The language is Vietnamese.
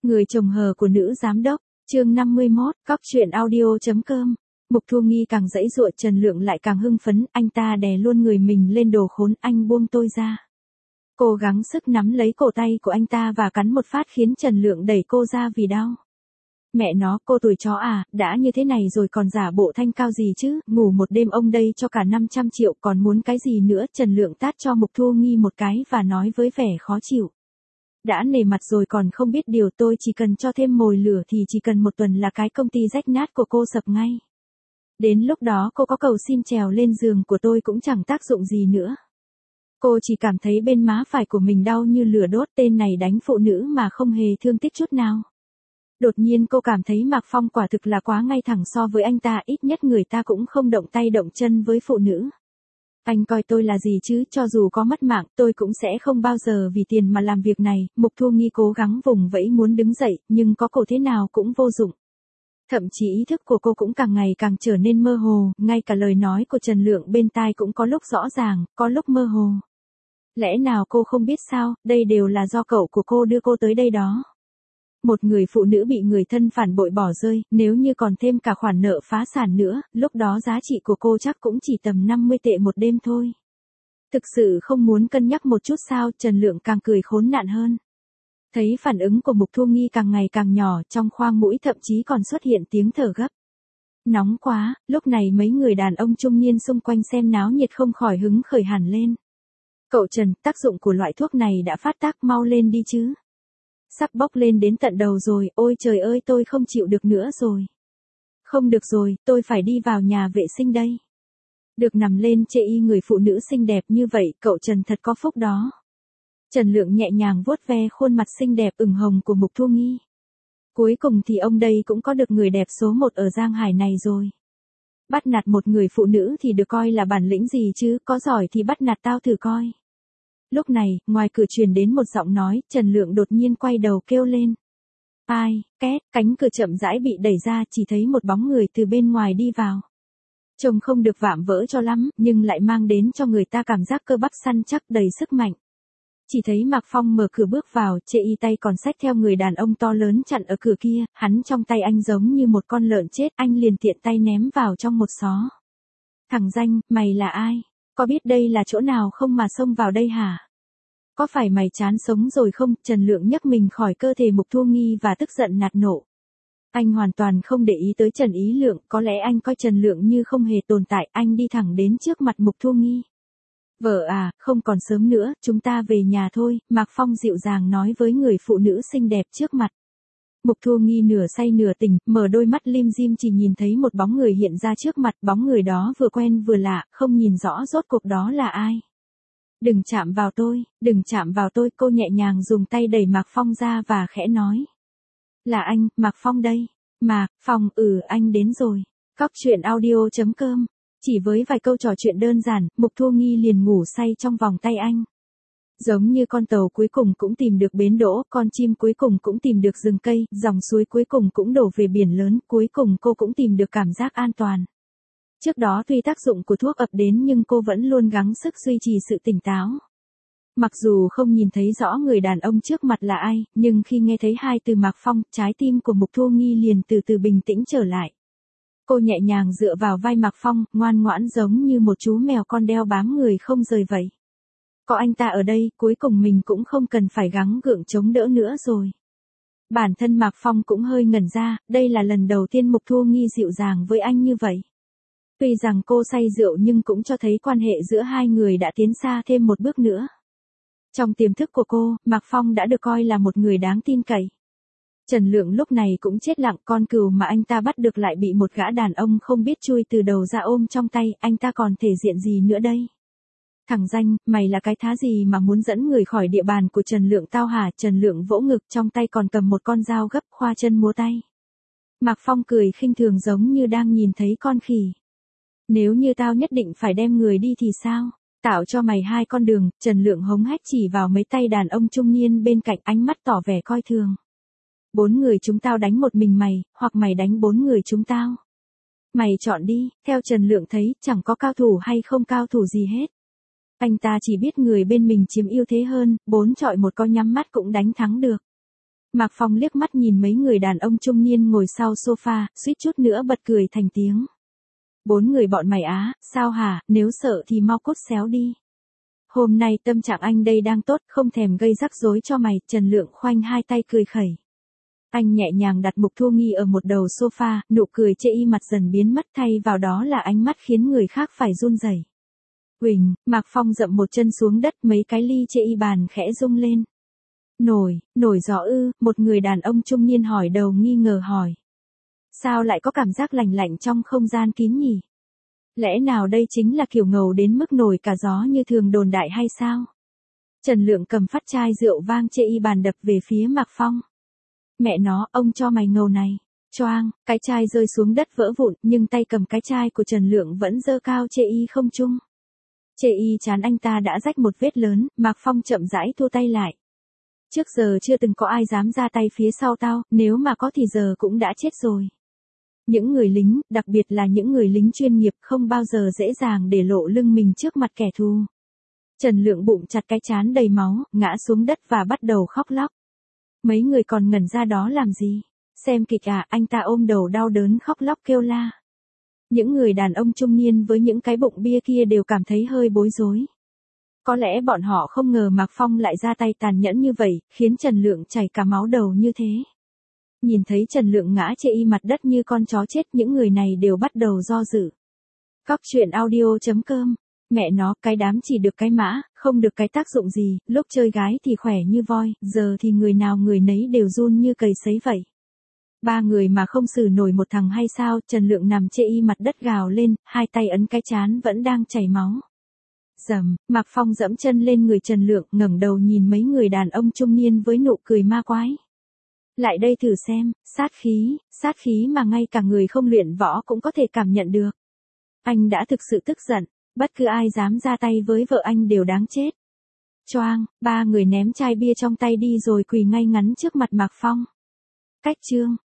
Người chồng hờ của nữ giám đốc, chương 51, cóc truyện audio.com. Mục Thu Nghi càng giãy giụa, Trần Lượng lại càng hưng phấn, anh ta đè luôn người mình lên, đồ khốn, anh buông tôi ra. Cô gắng sức nắm lấy cổ tay của anh ta và cắn một phát khiến Trần Lượng đẩy cô ra vì đau. Mẹ nó, cô tuổi chó à, đã như thế này rồi còn giả bộ thanh cao gì chứ, ngủ một đêm ông đây cho cả 500 triệu còn muốn cái gì nữa. Trần Lượng tát cho Mục Thu Nghi một cái và nói với vẻ khó chịu. Đã nể mặt rồi còn không biết điều, tôi chỉ cần cho thêm mồi lửa thì chỉ cần một tuần là cái công ty rách nát của cô sập ngay. Đến lúc đó cô có cầu xin trèo lên giường của tôi cũng chẳng tác dụng gì nữa. Cô chỉ cảm thấy bên má phải của mình đau như lửa đốt, tên này đánh phụ nữ mà không hề thương tiếc chút nào. Đột nhiên cô cảm thấy Mạc Phong quả thực là quá ngay thẳng so với anh ta, ít nhất người ta cũng không động tay động chân với phụ nữ. Anh coi tôi là gì chứ, cho dù có mất mạng, tôi cũng sẽ không bao giờ vì tiền mà làm việc này. Mục Thu Nghi cố gắng vùng vẫy muốn đứng dậy, nhưng có cổ thế nào cũng vô dụng. Thậm chí ý thức của cô cũng càng ngày càng trở nên mơ hồ, ngay cả lời nói của Trần Lượng bên tai cũng có lúc rõ ràng, có lúc mơ hồ. Lẽ nào cô không biết sao, đây đều là do cậu của cô đưa cô tới đây đó. Một người phụ nữ bị người thân phản bội bỏ rơi, nếu như còn thêm cả khoản nợ phá sản nữa, lúc đó giá trị của cô chắc cũng chỉ tầm 50 tệ một đêm thôi. Thực sự không muốn cân nhắc một chút sao? Trần Lượng càng cười khốn nạn hơn. Thấy phản ứng của Mục Thu Nghi càng ngày càng nhỏ, trong khoang mũi thậm chí còn xuất hiện tiếng thở gấp. Nóng quá, lúc này mấy người đàn ông trung niên xung quanh xem náo nhiệt không khỏi hứng khởi hẳn lên. Cậu Trần, tác dụng của loại thuốc này đã phát tác, mau lên đi chứ. Sắp bốc lên đến tận đầu rồi, ôi trời ơi tôi không chịu được nữa rồi. Không được rồi, tôi phải đi vào nhà vệ sinh đây. Được nằm lên chê y người phụ nữ xinh đẹp như vậy, cậu Trần thật có phúc đó. Trần Lượng nhẹ nhàng vuốt ve khuôn mặt xinh đẹp ửng hồng của Mục Thu Nghi. Cuối cùng thì ông đây cũng có được người đẹp số 1 ở Giang Hải này rồi. Bắt nạt một người phụ nữ thì được coi là bản lĩnh gì chứ, có giỏi thì bắt nạt tao thử coi. Lúc này, ngoài cửa truyền đến một giọng nói, Trần Lượng đột nhiên quay đầu kêu lên. Ai, két, cánh cửa chậm rãi bị đẩy ra, chỉ thấy một bóng người từ bên ngoài đi vào. Trông không được vạm vỡ cho lắm, nhưng lại mang đến cho người ta cảm giác cơ bắp săn chắc đầy sức mạnh. Chỉ thấy Mạc Phong mở cửa bước vào, chê y tay còn xách theo người đàn ông to lớn chặn ở cửa kia, hắn trong tay anh giống như một con lợn chết, anh liền tiện tay ném vào trong một xó. Thằng danh, mày là ai? Có biết đây là chỗ nào không mà xông vào đây hả? Có phải mày chán sống rồi không? Trần Lượng nhấc mình khỏi cơ thể Mục Thu Nghi và tức giận nạt nộ. Anh hoàn toàn không để ý tới Trần Ý Lượng, có lẽ anh coi Trần Lượng như không hề tồn tại, anh đi thẳng đến trước mặt Mục Thu Nghi. Vợ à, không còn sớm nữa, chúng ta về nhà thôi, Mạc Phong dịu dàng nói với người phụ nữ xinh đẹp trước mặt. Mục Thu Nghi nửa say nửa tỉnh, mở đôi mắt lim dim chỉ nhìn thấy một bóng người hiện ra trước mặt, bóng người đó vừa quen vừa lạ, không nhìn rõ rốt cuộc đó là ai. Đừng chạm vào tôi, đừng chạm vào tôi, cô nhẹ nhàng dùng tay đẩy Mạc Phong ra và khẽ nói. Là anh, Mạc Phong đây. Mạc Phong, anh đến rồi. Cóc truyện audio.com. Chỉ với vài câu trò chuyện đơn giản, Mục Thu Nghi liền ngủ say trong vòng tay anh. Giống như con tàu cuối cùng cũng tìm được bến đỗ, con chim cuối cùng cũng tìm được rừng cây, dòng suối cuối cùng cũng đổ về biển lớn, cuối cùng cô cũng tìm được cảm giác an toàn. Trước đó tuy tác dụng của thuốc ập đến nhưng cô vẫn luôn gắng sức duy trì sự tỉnh táo. Mặc dù không nhìn thấy rõ người đàn ông trước mặt là ai, nhưng khi nghe thấy hai từ Mạc Phong, trái tim của Mục Thu Nghi liền từ từ bình tĩnh trở lại. Cô nhẹ nhàng dựa vào vai Mạc Phong, ngoan ngoãn giống như một chú mèo con đeo bám người không rời vậy. Có anh ta ở đây, cuối cùng mình cũng không cần phải gắng gượng chống đỡ nữa rồi. Bản thân Mạc Phong cũng hơi ngẩn ra, đây là lần đầu tiên Mục Thu Nghi dịu dàng với anh như vậy. Tuy rằng cô say rượu nhưng cũng cho thấy quan hệ giữa hai người đã tiến xa thêm một bước nữa. Trong tiềm thức của cô, Mạc Phong đã được coi là một người đáng tin cậy. Trần Lượng lúc này cũng chết lặng, con cừu mà anh ta bắt được lại bị một gã đàn ông không biết chui từ đầu ra ôm trong tay, anh ta còn thể diện gì nữa đây? Thằng danh, mày là cái thá gì mà muốn dẫn người khỏi địa bàn của Trần Lượng tao hả? Trần Lượng vỗ ngực, trong tay còn cầm một con dao gấp, khoa chân múa tay. Mạc Phong cười khinh thường giống như đang nhìn thấy con khỉ. Nếu như tao nhất định phải đem người đi thì sao? Tạo cho mày hai con đường. Trần Lượng hống hách chỉ vào mấy tay đàn ông trung niên bên cạnh, ánh mắt tỏ vẻ coi thường. 4 người chúng tao đánh một mình mày, hoặc mày đánh 4 người chúng tao. Mày chọn đi. Theo Trần Lượng thấy, chẳng có cao thủ hay không cao thủ gì hết. Anh ta chỉ biết người bên mình chiếm ưu thế hơn, 4 chọi 1 có nhắm mắt cũng đánh thắng được. Mạc Phong liếc mắt nhìn mấy người đàn ông trung niên ngồi sau sofa, suýt chút nữa bật cười thành tiếng. 4 người bọn mày á, sao hả, nếu sợ thì mau cút xéo đi. Hôm nay tâm trạng anh đây đang tốt, không thèm gây rắc rối cho mày, Trần Lượng khoanh hai tay cười khẩy. Anh nhẹ nhàng đặt Mục Thu Nghi ở một đầu sofa, nụ cười chê y mặt dần biến mất, thay vào đó là ánh mắt khiến người khác phải run rẩy. Huỳnh, Mạc Phong dậm một chân xuống đất, mấy cái ly chê y bàn khẽ rung lên. Nổi gió ư, một người đàn ông trung niên hỏi đầu nghi ngờ hỏi. Sao lại có cảm giác lạnh lạnh trong không gian kín nhỉ? Lẽ nào đây chính là kiểu ngầu đến mức nổi cả gió như thường đồn đại hay sao? Trần Lượng cầm phát chai rượu vang chê y bàn đập về phía Mạc Phong. Mẹ nó, ông cho mày ngầu này. Choang, cái chai rơi xuống đất vỡ vụn, nhưng tay cầm cái chai của Trần Lượng vẫn giơ cao chê y không trung. Chê y chán anh ta đã rách một vết lớn, Mạc Phong chậm rãi thu tay lại. Trước giờ chưa từng có ai dám ra tay phía sau tao, nếu mà có thì giờ cũng đã chết rồi. Những người lính, đặc biệt là những người lính chuyên nghiệp, không bao giờ dễ dàng để lộ lưng mình trước mặt kẻ thù. Trần Lượng bụng chặt cái trán đầy máu, ngã xuống đất và bắt đầu khóc lóc. Mấy người còn ngẩn ra đó làm gì? Xem kịch à, anh ta ôm đầu đau đớn khóc lóc kêu la. Những người đàn ông trung niên với những cái bụng bia kia đều cảm thấy hơi bối rối. Có lẽ bọn họ không ngờ Mạc Phong lại ra tay tàn nhẫn như vậy, khiến Trần Lượng chảy cả máu đầu như thế. Nhìn thấy Trần Lượng ngã chê y mặt đất như con chó chết, những người này đều bắt đầu do dự. Cóc truyện audio.com. Mẹ nó, cái đám chỉ được cái mã, không được cái tác dụng gì, lúc chơi gái thì khỏe như voi, giờ thì người nào người nấy đều run như cầy sấy vậy. 3 người mà không xử nổi một thằng hay sao? Trần Lượng nằm chê y mặt đất gào lên, hai tay ấn cái trán vẫn đang chảy máu. Dầm, Mạc Phong dẫm chân lên người Trần Lượng, ngẩng đầu nhìn mấy người đàn ông trung niên với nụ cười ma quái. Lại đây thử xem, sát khí mà ngay cả người không luyện võ cũng có thể cảm nhận được. Anh đã thực sự tức giận, bất cứ ai dám ra tay với vợ anh đều đáng chết. Choang, 3 người ném chai bia trong tay đi rồi quỳ ngay ngắn trước mặt Mạc Phong. Cách chương